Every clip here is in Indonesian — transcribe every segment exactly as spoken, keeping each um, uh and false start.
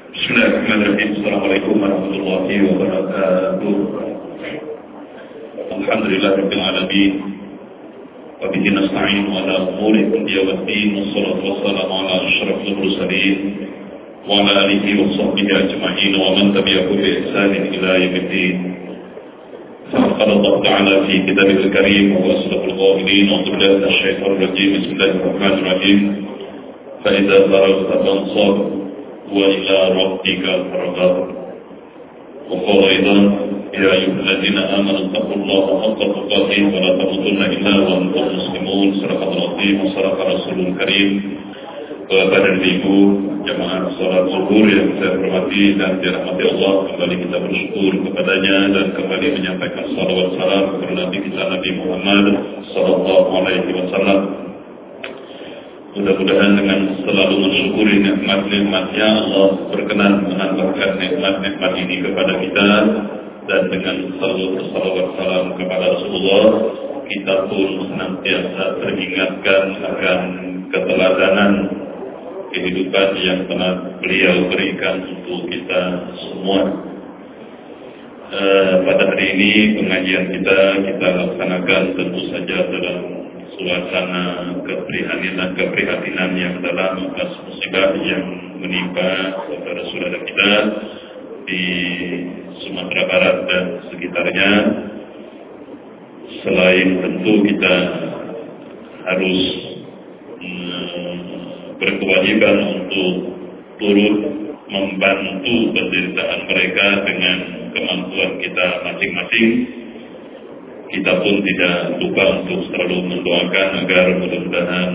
Bismillahirrahmanirrahim. Assalamualaikum warahmatullahi wabarakatuh. Alhamdulillahirabbil alamin. Wa bihi nasta'in ala umuri dunya waddin. Wassalatu wassalamu ala asyrafil mursalin wa ala alihi wa sahbihi ajma'in wa man tabi'ahum bi ihsanin ila yaumiddin. فقال الله تعالى في كتابه الكريم وهو أصدق القائلين أعوذ بالله من الشيطان الرجيم بسم الله الرحمن الرحيم فإذا فرغت فانصب وإلى ربك فارغب وقال أيضا يا أيها الذين آمنوا اتقوا الله حق تقاته ولا تموتن إلا وأنتم مسلمون صدق الله العظيم وصدق رسوله الكريم. Bapak dan Ibu jamaah salat zuhur yang saya hormati dan dirahmati Allah, kembali kita bersyukur kepadanya dan kembali menyampaikan salawat salam kepada Nabi kita Nabi Muhammad sallallahu alaihi wasallam. Mudah-mudahan dengan selalu mensyukuri nikmat-nikmatnya Allah berkenan menambahkan nikmat-nikmat ini kepada kita, dan dengan selalu bersalawat salam kepada Rasulullah kita pun senantiasa teringatkan akan keteladanan kehidupan yang telah beliau berikan untuk kita semua. E, pada hari ini pengajian kita kita laksanakan tentu saja dalam suasana keprihatinan keprihatinan yang dalam atas musibah yang menimpa saudara-saudara kita di Sumatera Barat dan sekitarnya. Selain tentu kita harus hmm, berkewajiban untuk turut membantu penderitaan mereka dengan kemampuan kita masing-masing, kita pun tidak lupa untuk selalu mendoakan agar mudah-mudahan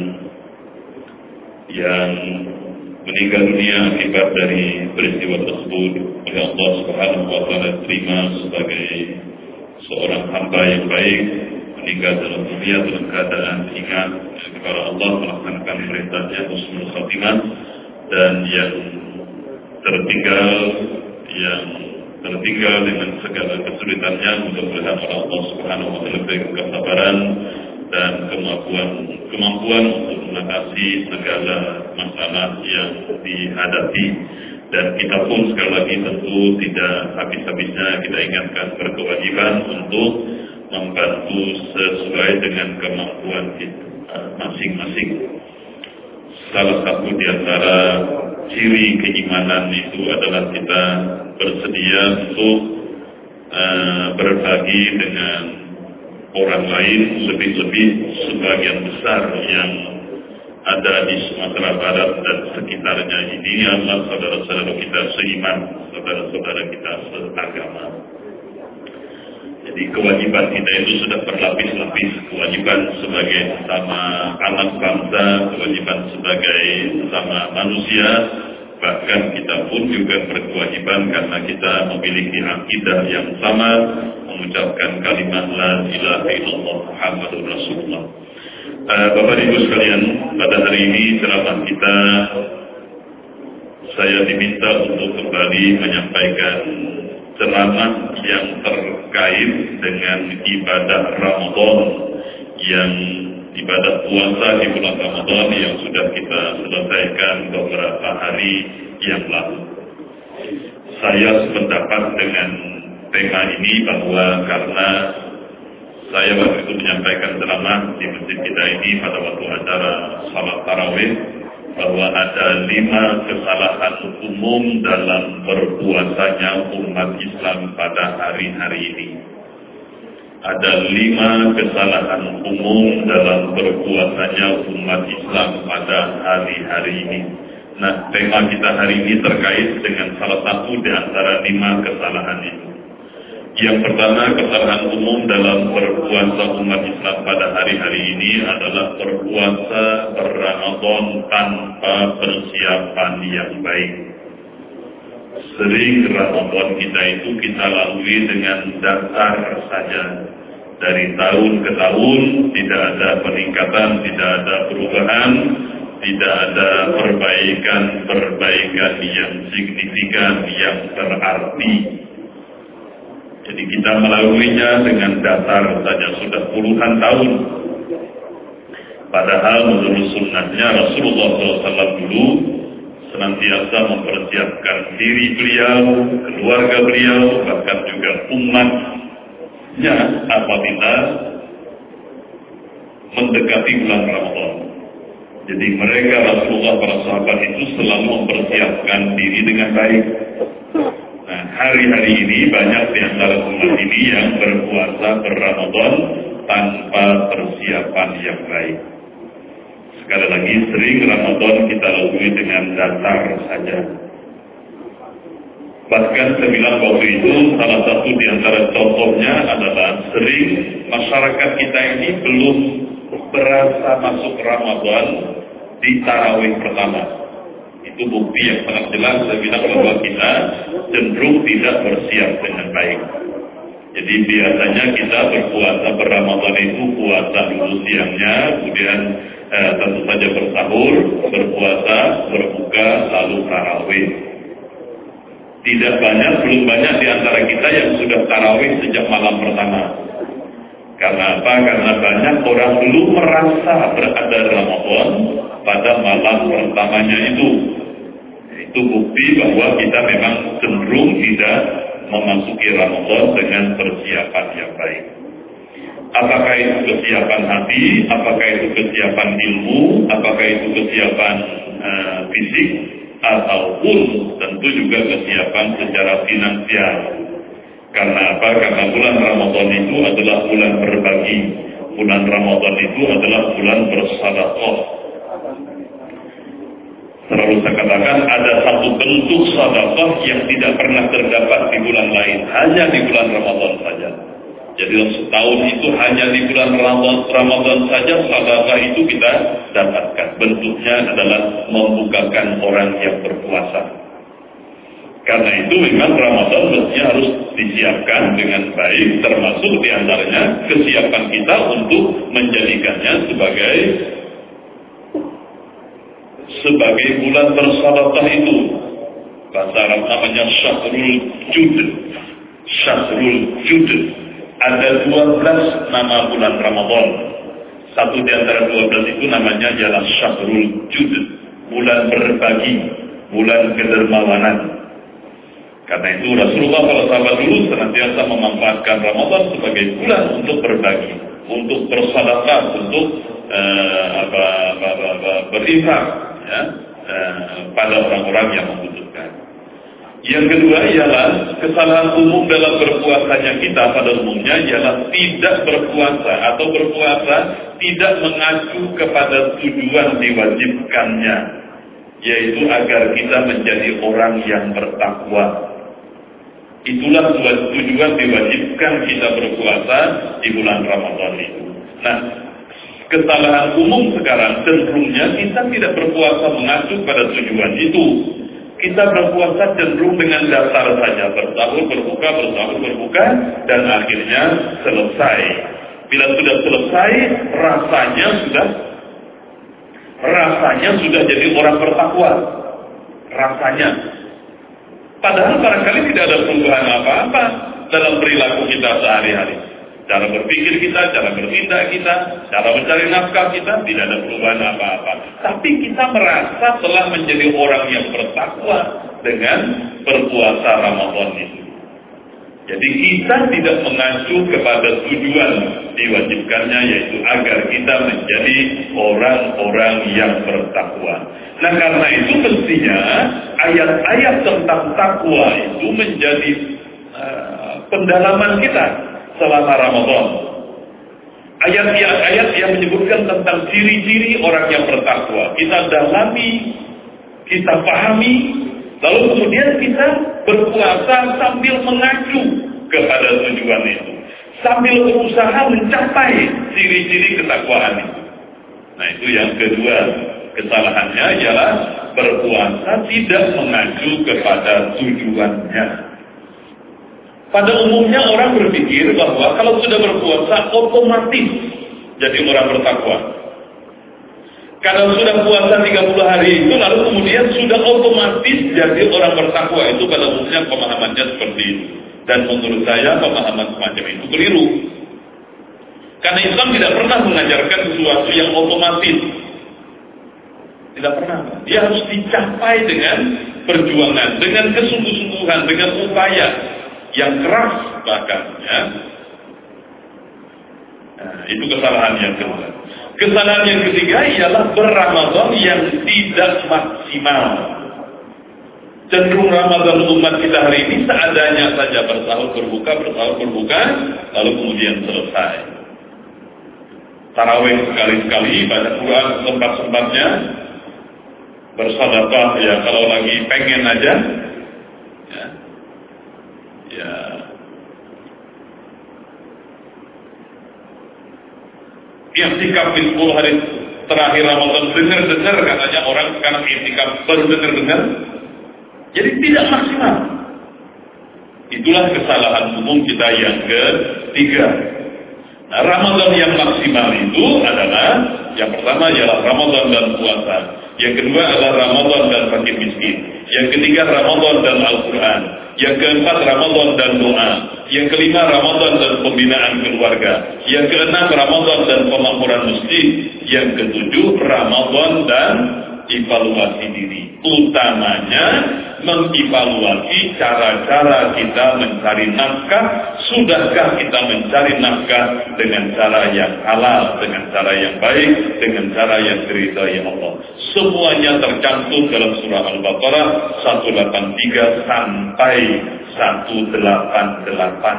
yang meninggal dunia akibat dari peristiwa tersebut oleh Allah Subhanahu wa taala terima sebagai seorang hamba yang baik, meninggal dalam dunia dalam keadaan ingat kepada Allah, melaksanakan perintahnya husnul khatimah, dan yang tertinggal yang tertinggal dengan segala kesulitannya mudah-mudahan Allah Subhanahu wa taala berikan kesabaran dan kemampuan kemampuan untuk mengatasi segala masalah yang dihadapi. Dan kita pun sekali lagi tentu tidak habis-habisnya kita ingatkan berkewajiban untuk membantu sesuai dengan kemampuan kita masing-masing. Salah satu di antara ciri keimanan itu adalah kita bersedia untuk uh, berbagi dengan orang lain, lebih-lebih sebagian besar yang ada di Sumatera Barat dan sekitarnya ini adalah saudara-saudara kita seiman, saudara-saudara kita seagama. Jadi kewajiban kita itu sudah berlapis-lapis, kewajiban sebagai sesama anak bangsa, kewajiban sebagai sesama manusia, bahkan kita pun juga berkewajiban karena kita memiliki akidah yang sama, mengucapkan kalimat la ilaha illallah Muhammadur Rasulullah. Uh, Bapak Ibu sekalian, pada hari ini ceramah kita saya diminta untuk kembali menyampaikan ceramah yang terkait dengan ibadah Ramadan, yang ibadah puasa di bulan Ramadan yang sudah kita selesaikan beberapa hari yang lalu. Saya sependapat dengan tema ini bahwa karena saya waktu itu menyampaikan ceramah di masjid kita ini pada waktu acara salat tarawih, bahwa ada lima kesalahan umum dalam berpuasanya umat Islam pada hari-hari ini. Ada lima kesalahan umum dalam berpuasanya umat Islam pada hari-hari ini. Nah, tema kita hari ini terkait dengan salah satu di antara lima kesalahan itu. Yang pertama, kesalahan umum dalam berpuasa umat Islam pada hari-hari ini adalah berpuasa Ramadan tanpa persiapan yang baik. Sering Ramadan kita itu kita lalui dengan dasar saja. Dari tahun ke tahun tidak ada peningkatan, tidak ada perubahan, tidak ada perbaikan-perbaikan yang signifikan, yang berarti. Jadi kita melaluinya dengan dasar saja sudah puluhan tahun. Padahal menurut sunnahnya Rasulullah shallallahu alaihi wasallam dulu senantiasa mempersiapkan diri beliau, keluarga beliau, bahkan juga umatnya apabila mendekati bulan Ramadan. Jadi mereka, Rasulullah, para sahabat itu selalu mempersiapkan diri dengan baik. Nah, hari-hari ini banyak di antara umat ini yang berpuasa ber-Ramadan tanpa persiapan yang baik. Sekali lagi, sering Ramadan kita lalui dengan datar saja. Bahkan saya bilang waktu itu, salah satu di antara contohnya adalah sering masyarakat kita ini belum berasa masuk Ramadan di tarawih pertama. Itu bukti yang sangat jelas saya bilang bahwa kita cenderung tidak bersiap dengan baik. Jadi biasanya kita berpuasa ber-Ramadan itu puasa dulu siangnya, kemudian eh, tentu saja bersahur, berpuasa, berbuka, lalu tarawih. Tidak banyak, belum banyak di antara kita yang sudah tarawih sejak malam pertama. Karena apa? Karena banyak orang belum merasa berada Ramadan pada malam pertamanya itu. Itu bukti bahwa kita memang cenderung tidak memasuki Ramadan dengan persiapan yang baik. Apakah itu kesiapan hati, apakah itu kesiapan ilmu, apakah itu kesiapan uh, fisik, ataupun tentu juga kesiapan secara finansial. Karena apa? Karena bulan Ramadan itu adalah bulan berbagi. Bulan Ramadan itu adalah bulan bersedekah. Selalu saya katakan ada satu bentuk sedekah yang tidak pernah terdapat di bulan lain, hanya di bulan Ramadan saja. Jadi dalam setahun itu hanya di bulan Ramadan, Ramadan saja sedekah itu kita dapatkan. Bentuknya adalah membukakan orang yang berpuasa. Karena itu memang Ramadan mestinya harus disiapkan dengan baik, termasuk diantaranya kesiapan kita untuk menjadikannya sebagai sebagai bulan bersedekah itu. Bahasa Arab namanya Syahrul Jud. Syahrul Jud. Ada dua belas nama bulan Ramadan. Satu di antara dua belas itu namanya adalah Syahrul Jud, bulan berbagi, bulan kedermawanan. Karena itu Rasulullah para sahabat dulu senantiasa memanfaatkan Ramadan sebagai bulan untuk berbagi, untuk bersedekah, untuk uh, apa, apa, apa, apa, berinfak ya, uh, pada orang-orang yang membutuhkan. Yang kedua ialah kesalahan umum dalam berpuasanya kita pada umumnya ialah tidak berpuasa atau berpuasa tidak mengacu kepada tujuan diwajibkannya, yaitu agar kita menjadi orang yang bertakwa. Itulah tujuan diwajibkan kita berpuasa di bulan Ramadan itu. Nah, kesalahan umum sekarang cenderungnya kita tidak berpuasa mengacu pada tujuan itu. Kita berpuasa cenderung dengan dasar saja, bersahur, berbuka, bersahur, berbuka, dan akhirnya selesai. Bila sudah selesai, rasanya sudah rasanya sudah jadi orang bertakwa. Rasanya. Padahal barangkali tidak ada perubahan apa-apa dalam perilaku kita sehari-hari. Cara berpikir kita, cara bertindak kita, cara mencari nafkah kita, tidak ada perubahan apa-apa. Tapi kita merasa telah menjadi orang yang bertakwa dengan berpuasa Ramadan itu. Jadi kita tidak mengacu kepada tujuan diwajibkannya, yaitu agar kita menjadi orang-orang yang bertakwa. Nah, karena itu mestinya ayat-ayat tentang takwa itu menjadi uh, pendalaman kita selama Ramadan. Ayat-ayat yang menyebutkan tentang ciri-ciri orang yang bertakwa kita dalami, kita pahami, lalu kemudian kita berpuasa sambil mengacu kepada tujuan itu, sambil berusaha mencapai ciri-ciri ketakwaan itu. Nah, itu yang kedua. Kesalahannya ialah berpuasa tidak mengacu kepada tujuannya. Pada umumnya orang berpikir bahwa kalau sudah berpuasa otomatis jadi orang bertakwa. Kalau sudah puasa tiga puluh hari itu lalu kemudian sudah otomatis jadi orang bertakwa. Itu pada umumnya pemahamannya seperti itu. Dan menurut saya pemahaman semacam itu keliru. Karena Islam tidak pernah mengajarkan sesuatu yang otomatis. Tidak pernah. Dia harus dicapai dengan perjuangan, dengan kesungguh-sungguhan, dengan upaya yang keras bahkan. Ya. Nah, itu kesalahan yang kedua. Kesalahan yang ketiga ialah berRamadan yang tidak maksimal. Cenderung Ramadan umat kita hari ini seadanya saja, bersahur berbuka, bersahur berbuka, lalu kemudian selesai. Tarawih sekali-sekali, baca Quran sempat-sempatnya, bersedekah ya kalau lagi pengen aja, ya, ya. I'tikaf di sepuluh hari terakhir Ramadan, dengar-dengar katanya orang sekarang i'tikaf baru dengar-dengar. Jadi tidak maksimal. Itulah kesalahan umum kita yang ketiga. Nah, Ramadan yang maksimal itu adalah yang pertama ialah Ramadan dan puasa. Yang kedua adalah Ramadan dan fakir miskin. Yang ketiga Ramadan dan Al-Quran. Yang keempat Ramadan dan doa. Yang kelima Ramadan dan pembinaan keluarga. Yang keenam Ramadan dan pemakmuran masjid. Yang ketujuh Ramadan dan evaluasi diri. Utamanya mengevaluasi cara-cara kita mencari nafkah. Sudahkah kita mencari nafkah dengan cara yang halal, dengan cara yang baik, dengan cara yang diridhai Allah. Semuanya tercantum dalam surah Al-Baqarah seratus delapan puluh tiga sampai seratus delapan puluh delapan.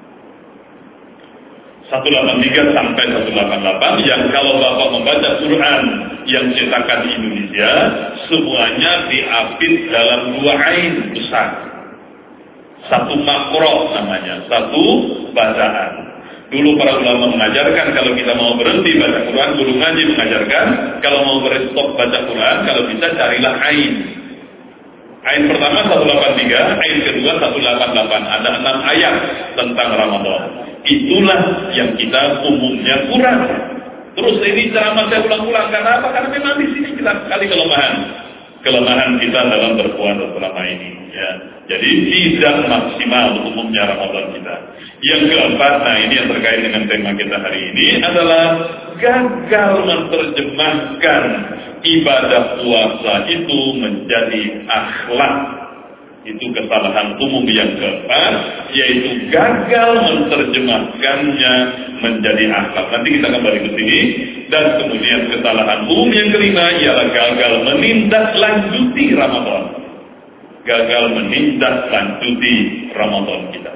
seratus delapan puluh tiga sampai seratus delapan puluh delapan yang kalau Bapak membaca Quran yang cetakan di Indonesia semuanya diapit dalam dua ain besar. Satu makro namanya, satu bacaan. Dulu para ulama mengajarkan kalau kita mau berhenti baca Quran, guru ngaji mengajarkan kalau mau berstop baca Quran, kalau bisa carilah ain. Ain pertama seratus delapan puluh tiga, ain kedua seratus delapan puluh delapan. Ada enam ayat tentang Ramadan. Itulah yang kita umumnya kurang. Terus ini ceramah saya ulang-ulang karena apa? Karena memang di sini kita sekali kelemahan, kelemahan kita dalam berpuasa selama ini. Ya, jadi tidak maksimal umumnya Ramadan kita. Yang keempat, nah ini yang terkait dengan tema kita hari ini adalah gagal menerjemahkan ibadah puasa itu menjadi akhlak. Itu kesalahan umum yang keempat, yaitu gagal menerjemahkannya menjadi akhlak. Nanti kita kembali ke sini. Dan kemudian kesalahan umum yang kelima ialah gagal menindaklanjuti Ramadan. Gagal menindaklanjuti Ramadan kita.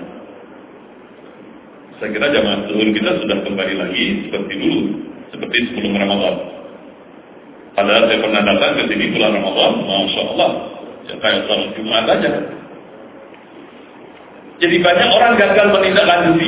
Saya kira jamaah zuhur kita sudah kembali lagi seperti dulu, seperti sebelum Ramadan. Padahal saya pernah datang ke sini bulan Ramadan, Masya Allah. Ya, kayak salat Jumat aja. Jadi banyak orang gagal menindaklanjuti.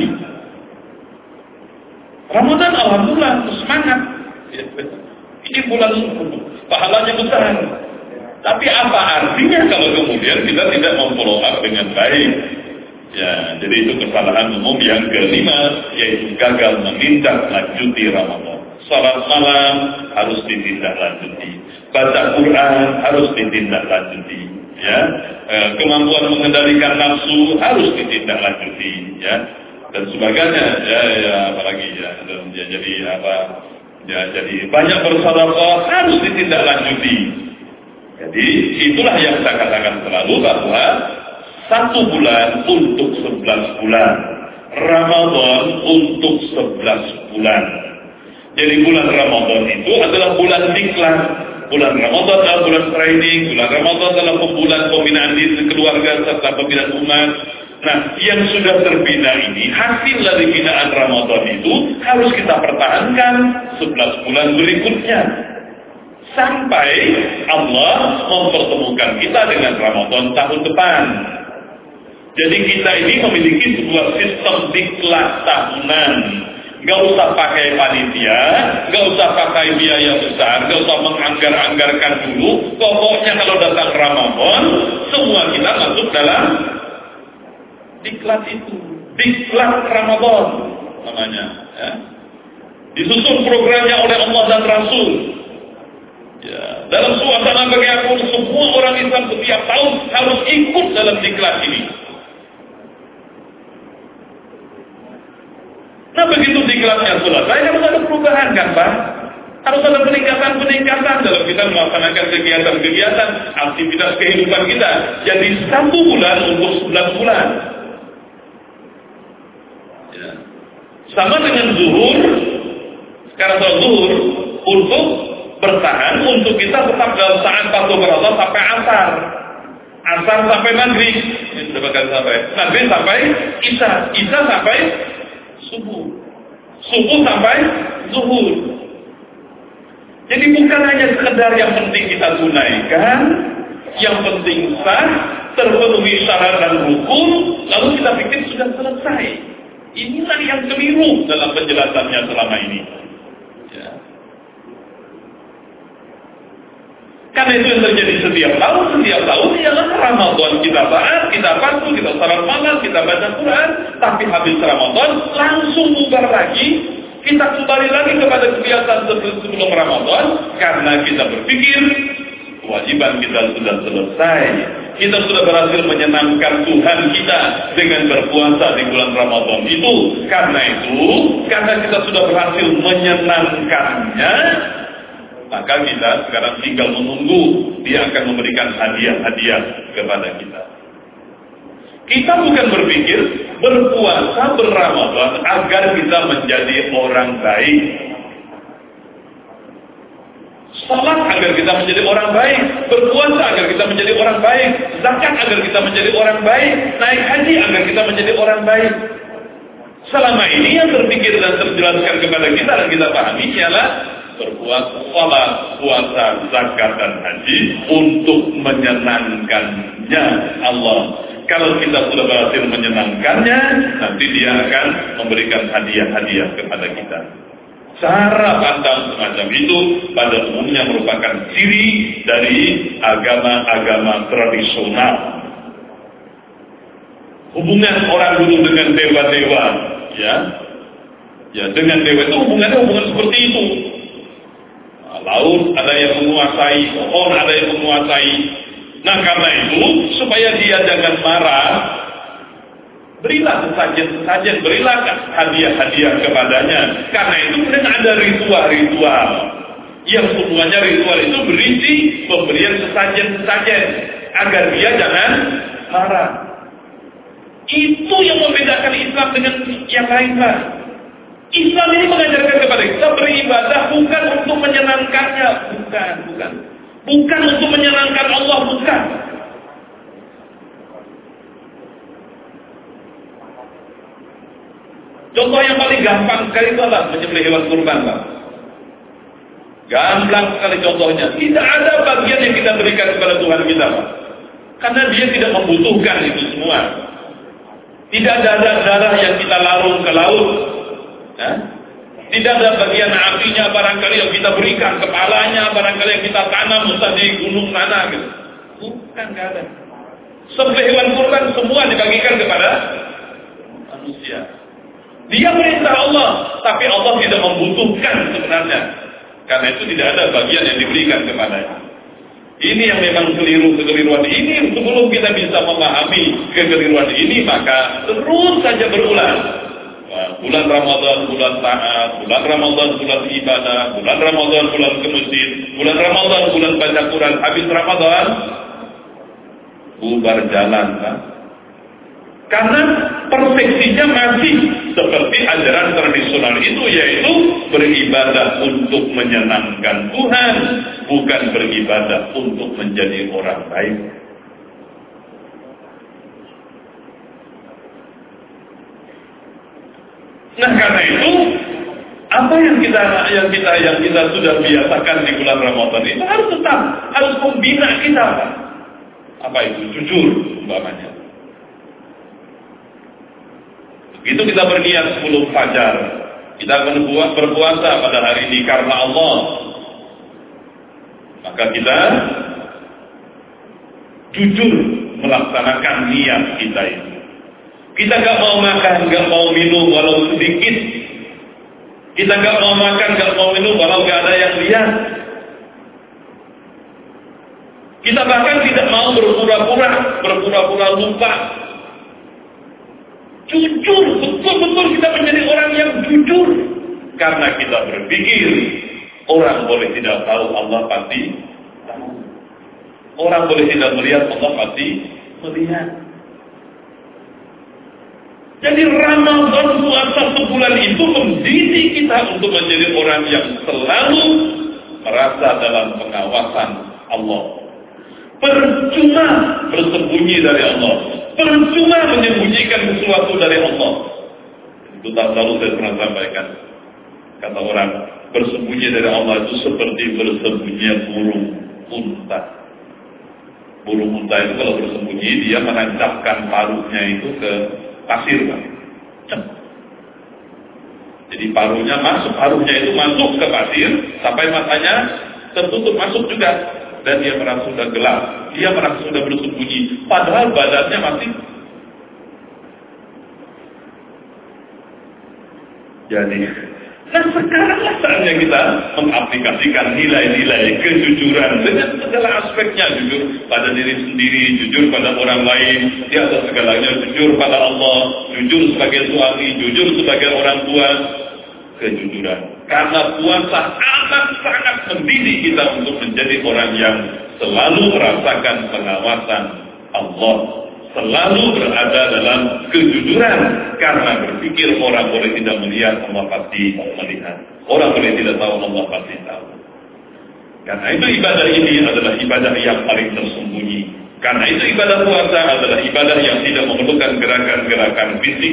Ramadan alhamdulillah semangat. Ya, ini bulan pahalanya besar. Tapi apa artinya kalau kemudian kita tidak memfollow up dengan baik? Ya, jadi itu kesalahan umum yang kelima, yaitu gagal menindaklanjuti Ramadan. Salat malam harus ditindaklanjuti. Baca Quran harus ditindaklanjuti, ya. E, kemampuan mengendalikan nafsu harus ditindaklanjuti, ya. Dan sebagainya, ya, ya apalagi ya, dan, ya jadi apa? Ya, jadi banyak bersedekah harus ditindaklanjuti. Jadi itulah yang saya katakan selalu bahwa satu bulan untuk sebelas bulan, Ramadan untuk sebelas bulan. Jadi bulan Ramadan itu adalah bulan diklat. Bulan Ramadan adalah bulan training, bulan Ramadan adalah bulan pembinaan diri keluarga serta pembinaan umat. Nah, yang sudah terbina ini, hasil dari binaan Ramadan itu harus kita pertahankan sebelas bulan berikutnya. Sampai Allah mempertemukan kita dengan Ramadan tahun depan. Jadi kita ini memiliki sebuah sistem diklat tahunan. Gak usah pakai panitia, gak usah pakai biaya besar, gak usah menganggar-anggarkan dulu. Pokoknya kalau datang Ramadan, semua kita masuk dalam diklat itu. Diklat Ramadan namanya. Ya. Disusun programnya oleh Allah dan Rasul. Ya. Dalam suasana bagaimanapun, semua orang Islam setiap tahun harus ikut dalam diklat ini. Nah begitu diklatnya selesai, harus ada perubahan kan Pak? Harus ada peningkatan-peningkatan dalam kita melaksanakan kegiatan-kegiatan, aktivitas kehidupan kita. Jadi satu bulan untuk sebelas bulan. Ya. Sama dengan zuhur, sekarang soal zuhur, untuk bertahan, untuk kita tetap dalam saat patuh berata sampai asar. Asar sampai maghrib. Ini sudah bakal sampai. Maghrib sampai isya. Isya sampai subuh. Subuh sampai zuhur. Jadi bukan hanya sekedar yang penting kita tunaikan, yang penting sah, terpenuhi syarat dan hukum, lalu kita pikir sudah selesai. Inilah yang keliru dalam penjelasannya selama ini. Ya. Karena itu yang terjadi setiap tahun, setiap tahun ialah Ramadan kita taat, kita patuh, kita salat malam, kita baca Quran, tapi habis Ramadan langsung bubar lagi. Kita kembali lagi kepada kebiasaan sebelum Ramadan karena kita berpikir kewajiban kita sudah selesai. Kita sudah berhasil menyenangkan Tuhan kita dengan berpuasa di bulan Ramadan itu. Karena itu, karena kita sudah berhasil menyenangkannya, maka kita sekarang tinggal menunggu Dia akan memberikan hadiah-hadiah kepada kita. Kita bukan berpikir berpuasa berRamadan agar kita menjadi orang baik. Salat agar kita menjadi orang baik. Berpuasa agar kita menjadi orang baik. Zakat agar kita menjadi orang baik. Naik haji agar kita menjadi orang baik. Selama ini yang terpikir dan terjelaskan kepada kita dan kita pahami ialah berpuasa, salat, puasa, zakat dan haji untuk menyenangkannya Allah. Kalau kita sudah berhasil menyenangkannya, nanti Dia akan memberikan hadiah-hadiah kepada kita. Cara pandang semacam itu pada umumnya merupakan ciri dari agama-agama tradisional. Hubungan orang dulu dengan dewa-dewa, ya, ya dengan dewa itu hubungannya hubungan seperti itu. Laut ada yang menguasai, pohon ada yang menguasai. Nah karena itu, supaya dia jangan marah, berilah sesajen-sesajen, berilah hadiah-hadiah kepadanya. Karena itu kemudian ada ritual-ritual. Yang semuanya ritual itu berisi pemberian sesajen-sesajen. Agar dia jangan marah. Itu yang membedakan Islam dengan yang lainnya. Islam ini mengajarkan kepada kita beribadah bukan untuk menyenangkannya. Bukan, bukan. Bukan untuk menyenangkan Allah, bukan. Contoh yang paling gampang sekali itu adalah menyembelih hewan kurban, Pak. Gampang sekali contohnya. Tidak ada bagian yang kita berikan kepada Tuhan kita, Pak. Karena Dia tidak membutuhkan itu semua. Tidak ada darah yang kita larung ke laut. Ya? Tidak ada bagian apinya barangkali yang kita berikan, kepalanya barangkali yang kita tanam entah di gunung mana gitu. Bukan, nggak ada. Sembelih hewan kurban semua dibagikan kepada manusia. Dia perintah Allah, tapi Allah tidak membutuhkan sebenarnya. Karena itu tidak ada bagian yang diberikan kepadanya. Ini yang memang keliru-kekeliruan ini. Sebelum kita bisa memahami kekeliruan ini, maka terus saja berulang. Bulan Ramadan, bulan taat, bulan Ramadan, bulan ibadah, bulan Ramadan, bulan ke masjid, bulan Ramadan, bulan baca Quran, habis Ramadan, bubar jalan, kan? Karena persepsinya masih seperti ajaran tradisional itu, yaitu beribadah untuk menyenangkan Tuhan, bukan beribadah untuk menjadi orang baik. Nah karena itu apa yang kita yang kita yang kita sudah biasakan di bulan Ramadan itu harus tetap harus membina kita. Apa itu? Jujur umpamanya. Begitu kita berniat sebelum fajar, kita akan berpuasa pada hari ini karena Allah. Maka kita jujur melaksanakan niat kita itu. Kita gak mau makan, gak mau minum walau sedikit. Kita gak mau makan, gak mau minum walau gak ada yang lihat. Kita bahkan tidak mau berpura-pura, berpura-pura lupa. Jujur, betul-betul kita menjadi orang yang jujur. Karena kita berpikir Orang boleh tidak tahu, Allah pasti tahu. Orang boleh tidak melihat, Allah pasti melihat. Jadi Ramadan puasa sebulan itu mendidik kita untuk menjadi orang yang selalu merasa dalam pengawasan Allah. Percuma bersembunyi dari Allah, percuma menyembunyikan sesuatu dari Allah. Itu tak selalu saya pernah sampaikan. Kata orang, bersembunyi dari Allah itu seperti bersembunyi burung unta. Burung unta itu kalau bersembunyi, dia menancapkan paruhnya itu ke pasir, Pak. Jadi paruhnya masuk, paruhnya itu masuk ke pasir sampai matanya tertutup masuk juga. Dan dia merasa sudah gelap, dia merasa sudah bersembunyi, padahal badannya masih. Jadi, nah sekaranglah saatnya kita mengaplikasikan nilai-nilai kejujuran dengan segala aspeknya, jujur pada diri sendiri, jujur pada orang lain, di atas segalanya jujur pada Allah, jujur sebagai suami, jujur sebagai orang tua, kejujuran. Karena puasa amat sangat mendidik kita untuk menjadi orang yang selalu merasakan pengawasan Allah, selalu berada dalam kejujuran. Karena berpikir orang boleh tidak melihat, Allah pasti melihat. Orang boleh tidak tahu, Allah pasti tahu. Karena itu ibadah ini adalah ibadah yang paling tersembunyi. Karena itu ibadah puasa adalah ibadah yang tidak memerlukan gerakan-gerakan fisik.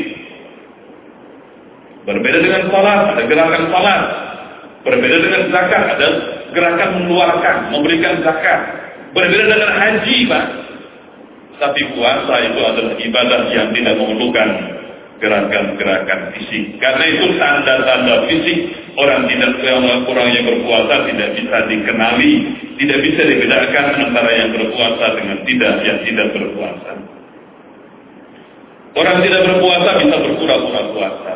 Berbeda dengan salat, ada gerakan salat. Berbeda dengan zakat, ada gerakan mengeluarkan, memberikan zakat. Berbeda dengan haji, Pak. Tapi puasa itu adalah ibadah yang tidak memerlukan gerakan-gerakan fisik. Karena itu tanda-tanda fisik orang tidak orang yang berpuasa tidak bisa dikenali, tidak bisa dibedakan antara yang berpuasa dengan tidak yang tidak berpuasa. Orang tidak berpuasa bisa berpura-pura puasa.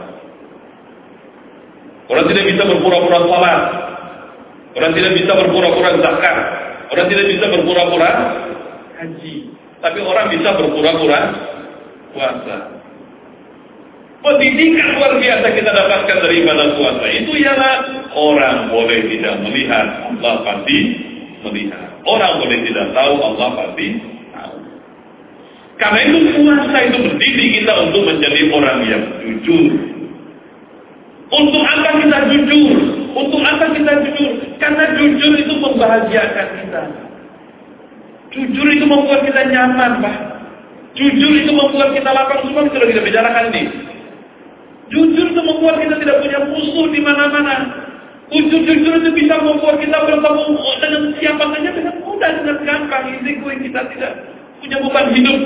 Orang tidak bisa berpura-pura salat. Orang tidak bisa berpura-pura zakat. Orang tidak bisa berpura-pura haji. Tapi orang bisa berpura-pura puasa. Pendidikan luar biasa kita dapatkan dari ibadah puasa itu ialah orang boleh tidak melihat, Allah pasti melihat. Orang boleh tidak tahu, Allah pasti tahu. Karena itu puasa itu mendidik kita untuk menjadi orang yang jujur. Untuk apa kita jujur? Untuk apa kita jujur? Karena jujur itu membahagiakan kita. Jujur itu membuat kita nyaman, Pak. Jujur itu membuat kita lapang, semua kita sudah kita bicarakan ini. Jujur itu membuat kita tidak punya musuh di mana-mana. Jujur, jujur itu bisa membuat kita bertemu dengan siapa saja dengan mudah, dengan gampang. Ini gue kita tidak punya beban hidup.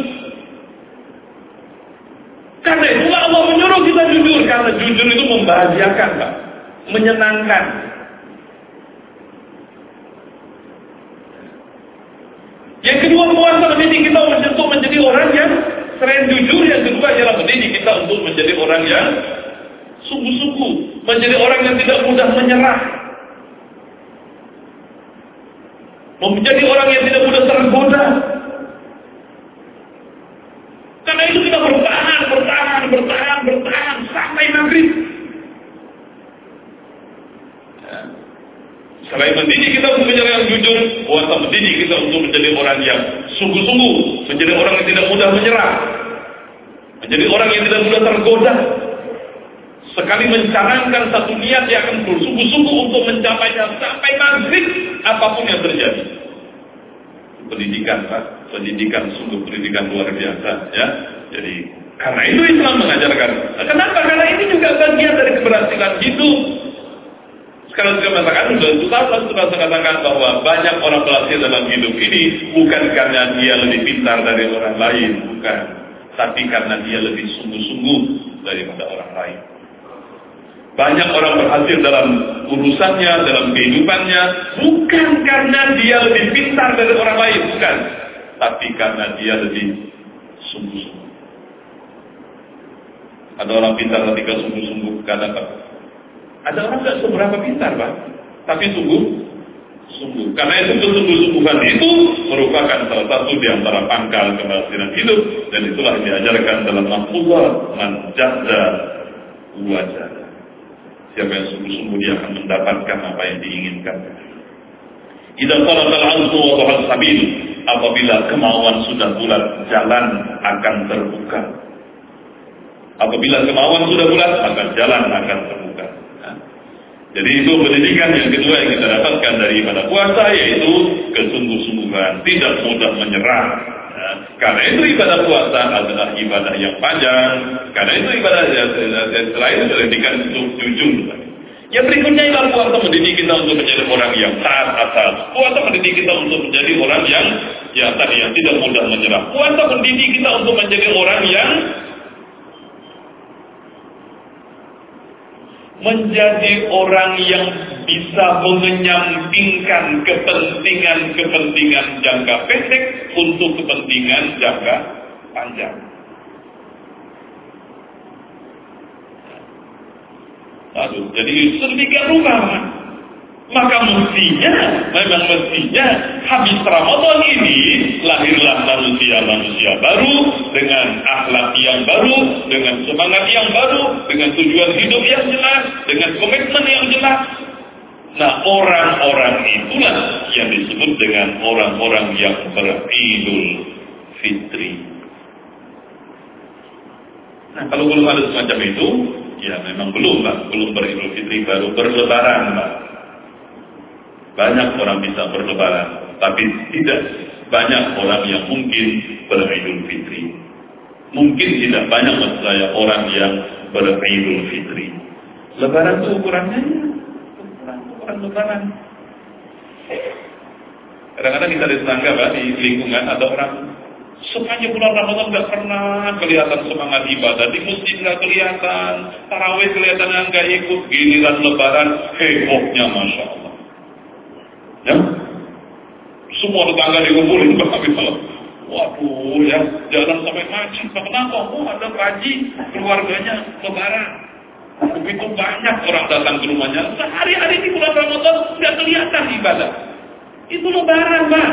Karena itulah Allah menyuruh kita jujur. Karena jujur itu membahagiakan, Pak. Menyenangkan. Yang kedua, puasa mendidik kita untuk menjadi orang yang selain jujur. Yang kedua adalah mendidik kita untuk menjadi orang yang sungguh-sungguh. Menjadi orang yang tidak mudah menyerah. Menjadi orang yang tidak mudah tergoda. Karena itu kita bertahan, bertahan, bertahan, bertahan sampai maghrib. Ya. Selain mendidik kita untuk menjadi orang yang jujur, puasa mendidik kita untuk menjadi orang yang sungguh-sungguh, menjadi orang yang tidak mudah menyerah, menjadi orang yang tidak mudah tergoda. Sekali mencanangkan satu niat, dia akan bersungguh-sungguh untuk mencapainya sampai maghrib, apapun yang terjadi. Pendidikan, Pak. Pendidikan, sungguh pendidikan luar biasa, ya. Jadi, karena itu Islam mengajarkan. Kenapa? Karena ini juga bagian dari keberhasilan hidup. Sekarang saya katakan, sudah sudah saya katakan bahwa banyak orang berhasil dalam hidup ini bukan karena dia lebih pintar dari orang lain, bukan. Tapi karena dia lebih sungguh-sungguh daripada orang lain. Banyak orang berhasil dalam urusannya, dalam kehidupannya, bukan karena dia lebih pintar dari orang lain, bukan. Tapi karena dia lebih sungguh-sungguh. Ada orang pintar ketika sungguh-sungguh, gak dapat. Ada orang gak seberapa pintar, Pak, tapi sungguh, sungguh. Karena itu kesungguh-sungguhan itu merupakan salah satu di antara pangkal keberhasilan hidup, dan itulah yang diajarkan dalam Al-Qur'an, man jahda wajah. Siapa yang sungguh-sungguh dia akan mendapatkan apa yang diinginkan. Idza talatal azmu wa dhahal sabil, apabila kemauan sudah bulat, jalan akan terbuka. Apabila kemauan sudah bulat, maka jalan akan terbuka. Nah, jadi itu pendidikan yang kedua yang kita dapatkan daripada puasa, yaitu kesungguh-sungguhan, tidak mudah menyerah. Nah, karena itu ibadah puasa adalah ibadah yang panjang. Karena itu ibadah yang selain itu pendidikan untuk jujur. Yang berikutnya ialah puasa mendidik kita untuk menjadi orang yang taat asal. Puasa mendidik kita untuk menjadi orang yang ya tadi yang tidak mudah menyerah. Puasa mendidik kita untuk menjadi orang yang menjadi orang yang bisa mengenyampingkan kepentingan-kepentingan jangka pendek untuk kepentingan jangka panjang. Aduh, jadi sedemikian rupa, maka mestinya, memang mestinya habis Ramadan ini lahirlah manusia-manusia baru dengan akhlak yang baru, dengan semangat yang baru, dengan tujuan hidup yang jelas, dengan komitmen yang jelas. Nah, orang-orang itulah yang disebut dengan orang-orang yang beridul fitri. Nah, kalau belum ada semacam itu, ya memang belum, Pak. Belum beridul fitri, baru berlebaran, Pak. Banyak orang bisa berlebaran, tapi tidak banyak orang yang mungkin beridul fitri. Mungkin tidak banyak maksud saya orang yang beridul fitri. Lebaran itu ukurannya, ukuran, ukuran lebaran. Kadang-kadang kita di tetangga, Pak, di lingkungan ada orang sepanjang bulan Ramadan nggak pernah kelihatan semangat ibadah, di masjid nggak kelihatan, tarawih kelihatannya nggak ikut, giliran lebaran hebohnya masya Allah. Ya, semua tetangga dikumpulin Pak, waduh ya, jalan sampai macet. Kenapa? Oh ada haji keluarganya lebaran. Begitu banyak orang datang ke rumahnya, sehari-hari di bulan Ramadan nggak kelihatan ibadah. Itu lebaran, Pak.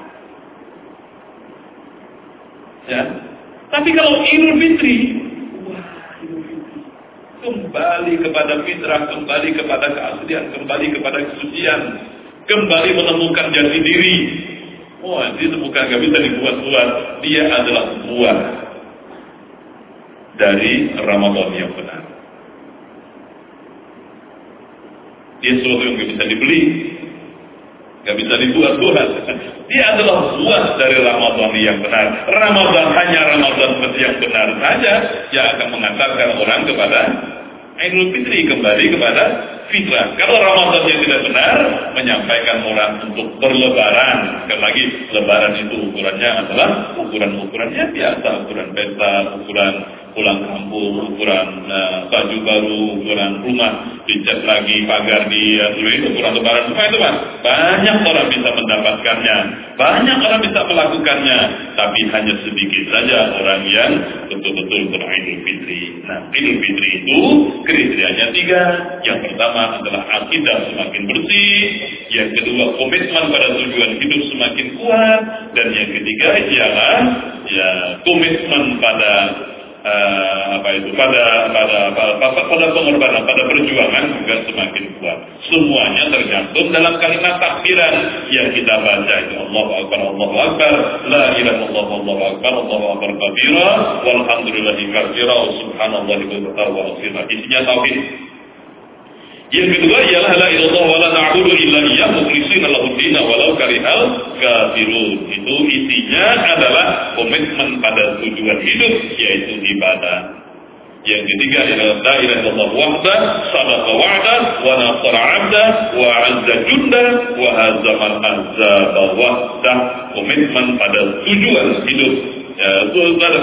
Ya. Tapi kalau Idul Fitri, wah, Idul Fitri kembali kepada fitrah, kembali kepada keaslian, kembali kepada kesucian, kembali menemukan jati diri. Wah, itu bukan nggak bisa dibuat-buat. Dia adalah buah dari Ramadan yang benar. Dia sesuatu yang nggak bisa dibeli, nggak bisa dibuat-buat. Dia adalah buah dari Ramadan yang benar. Ramadan hanya Ramadan yang benar saja yang akan mengantarkan orang kepada Idul Fitri, kembali kepada fitrah. Kalau Ramadan yang tidak benar, menyampaikan orang untuk berlebaran. Sekali lagi, lebaran itu ukurannya adalah ukuran-ukurannya biasa, ukuran pesta, ukuran pulang kampung, ukuran uh, baju baru, ukuran rumah dicat lagi, pagar di uh, itu ukuran lebaran semua itu, Pak. Banyak orang bisa mendapatkannya, banyak orang bisa melakukannya, tapi hanya sedikit saja orang yang betul-betul beridul fitri. Nah, Idul Fitri itu kriterianya tiga. Yang pertama adalah akidah semakin bersih, yang kedua komitmen pada tujuan hidup semakin kuat, dan yang ketiga ialah ya komitmen pada Uh, apa itu pada pada pada, pada pengorbanan, pada perjuangan juga semakin kuat. Semuanya tergantung dalam kalimat takbiran yang kita baca itu Allahu Akbar, Allahu Akbar, la ilaha illallah, Allahu Akbar, Allahu Akbar kabira, walhamdulillahi katsira, subhanallahi wa bihamdihi. Isinya tauhid. Yang kedua ialah la ilallah wa la na'budu illa iyyahu mukhlishina lahu din walau karihal kafirun. Itu isinya adalah komitmen pada tujuan hidup, yaitu ibadah. Yang ketiga ialah la ilaha illallah wahda sadaqa wa'da wa nasara 'abda wa 'azza junda wa hazama al-ahzaba wahda. Komitmen pada tujuan hidup. Ya, itu adalah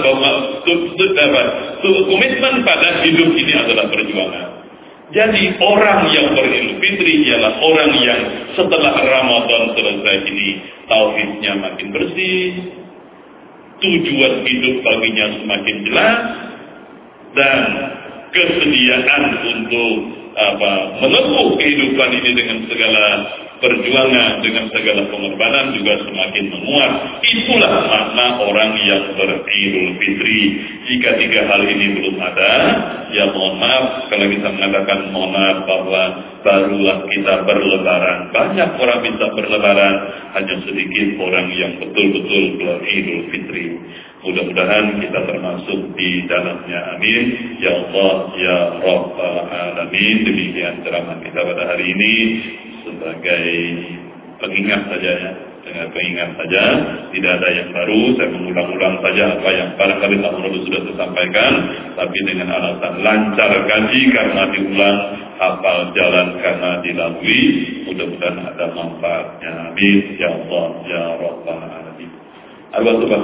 komitmen pada hidup ini adalah perjuangan. Jadi orang yang beridul fitri ialah orang yang setelah Ramadan selesai ini tauhidnya makin bersih, tujuan hidup baginya semakin jelas, dan kesediaan untuk apa menempuh kehidupan ini dengan segala perjuangan dengan segala pengorbanan juga semakin menguat. Itulah makna orang yang beridul fitri. Jika tiga hal ini belum ada, ya mohon maaf kalau kita mengatakan mohon maaf bahwa barulah kita berlebaran. Banyak orang bisa berlebaran, hanya sedikit orang yang betul-betul beridul fitri. Mudah-mudahan kita termasuk di dalamnya. Amin. Ya Allah, ya Rabbal Alamin. Demikian ceramah kita pada hari ini. Sebagai pengingat saja ya, dengan pengingat saja, tidak ada yang baru. Saya mengulang-ulang saja apa yang barangkali tahun lalu sudah disampaikan, tapi dengan alasan lancar kaji karena diulang, hafal jalan karena dilalui. Mudah-mudahan ada manfaatnya. Amin. Ya Allah, ya Rabbal Alamin. Al-Fatihah.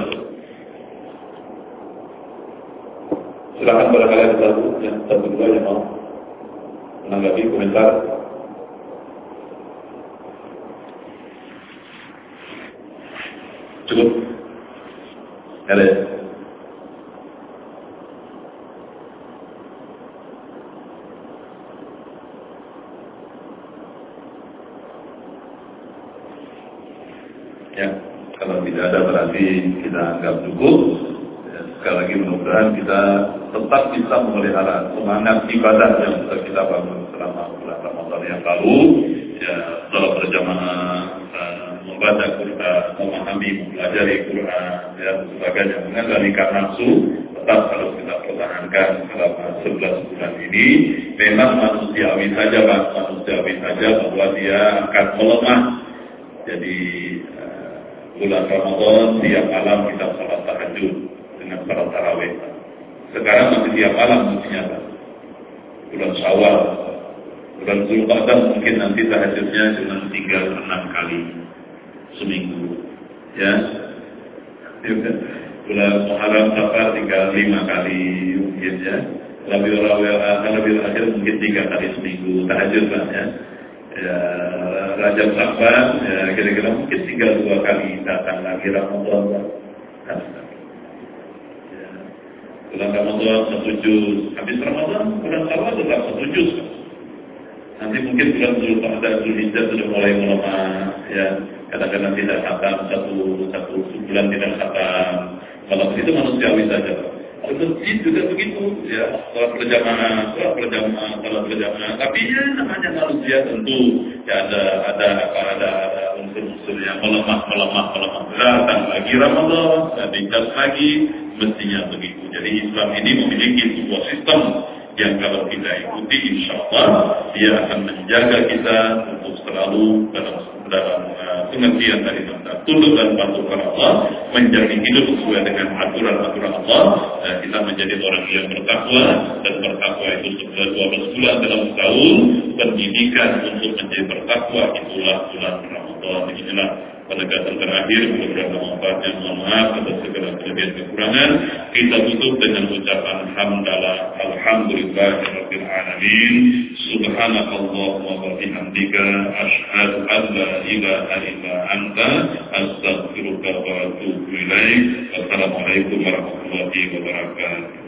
Silakan barangkali ada satu yang satu dua yang mau menanggapi komentar. Cukup? Ada ya? Ya, kalau tidak ada berarti kita anggap cukup. Ya, sekali lagi mudah-mudahan kita tetap bisa memelihara semangat ibadah yang sudah kita bangun selama bulan Ramadan yang lalu. Ya, setelah berjamaah, membaca Quran, memahami, mempelajari Quran, dan sebagainya, mengendalikan nafsu, tetap harus kita pertahankan selama sebelas bulan ini. Memang manusiawi saja, Pak, manusiawi saja bahwa dia akan melemah. Jadi uh, bulan Ramadan tiap malam kita salat tahajud dengan salat tarawih. Sekarang masih tiap malam mestinya, Pak. Bulan Syawal, bulan Zulqa'dah mungkin nanti tahajudnya cuma tinggal enam kali seminggu, ya. Bulan Muharram Safar tinggal lima kali mungkin, ya. Rabiul Awal, Rabiul Akhir mungkin tiga kali seminggu tahajud, Pak, ya. Ya, Rajab Safar, ya kira-kira mungkin tinggal dua kali datang lagi Ramadan, Pak. Ya. Bulan Ramadan satu juz, habis Ramadan bulan Syawal tetap satu juz. Nanti mungkin bulan Zulqa'dah, Zulhijjah sudah mulai melemah, ya. Kadang-kadang tidak khatam, satu, satu bulan tidak khatam. Kalau begitu manusiawi saja. Kalau masjid juga begitu, ya. Salat berjamaah, salat berjamaah, salat berjamaah. Tapi ya namanya manusia tentu, ya ada ada apa ada ada unsur-unsur yang melemah, melemah, melemah. Datang lagi Ramadan, tinggal lagi, mestinya begitu. Jadi Islam ini memiliki sebuah sistem yang kalau kita ikuti, insya Allah dia akan menjaga kita untuk selalu dalam dalam uh, pengertian dari tentang tunduk dan patuh kepada Allah, menjadi hidup sesuai dengan aturan-aturan Allah. Uh, kita menjadi orang yang bertakwa, dan bertakwa itu setelah dua belas bulan dalam tahun. Pendidikan untuk menjadi bertakwa itulah bulan Ramadan. Inilah pendekatan terakhir, beberapa manfaatnya, mohon maaf atas segala kelebihan kekurangan. Kita tutup dengan ucapan hamdalah, alhamdulillahirabbil alamin, subhanakallahumma wa bihamdika, asyhadu an la ilaha illa anta, astaghfiruka wa atubu ilaik. Wassalamualaikum warahmatullahi wabarakatuh.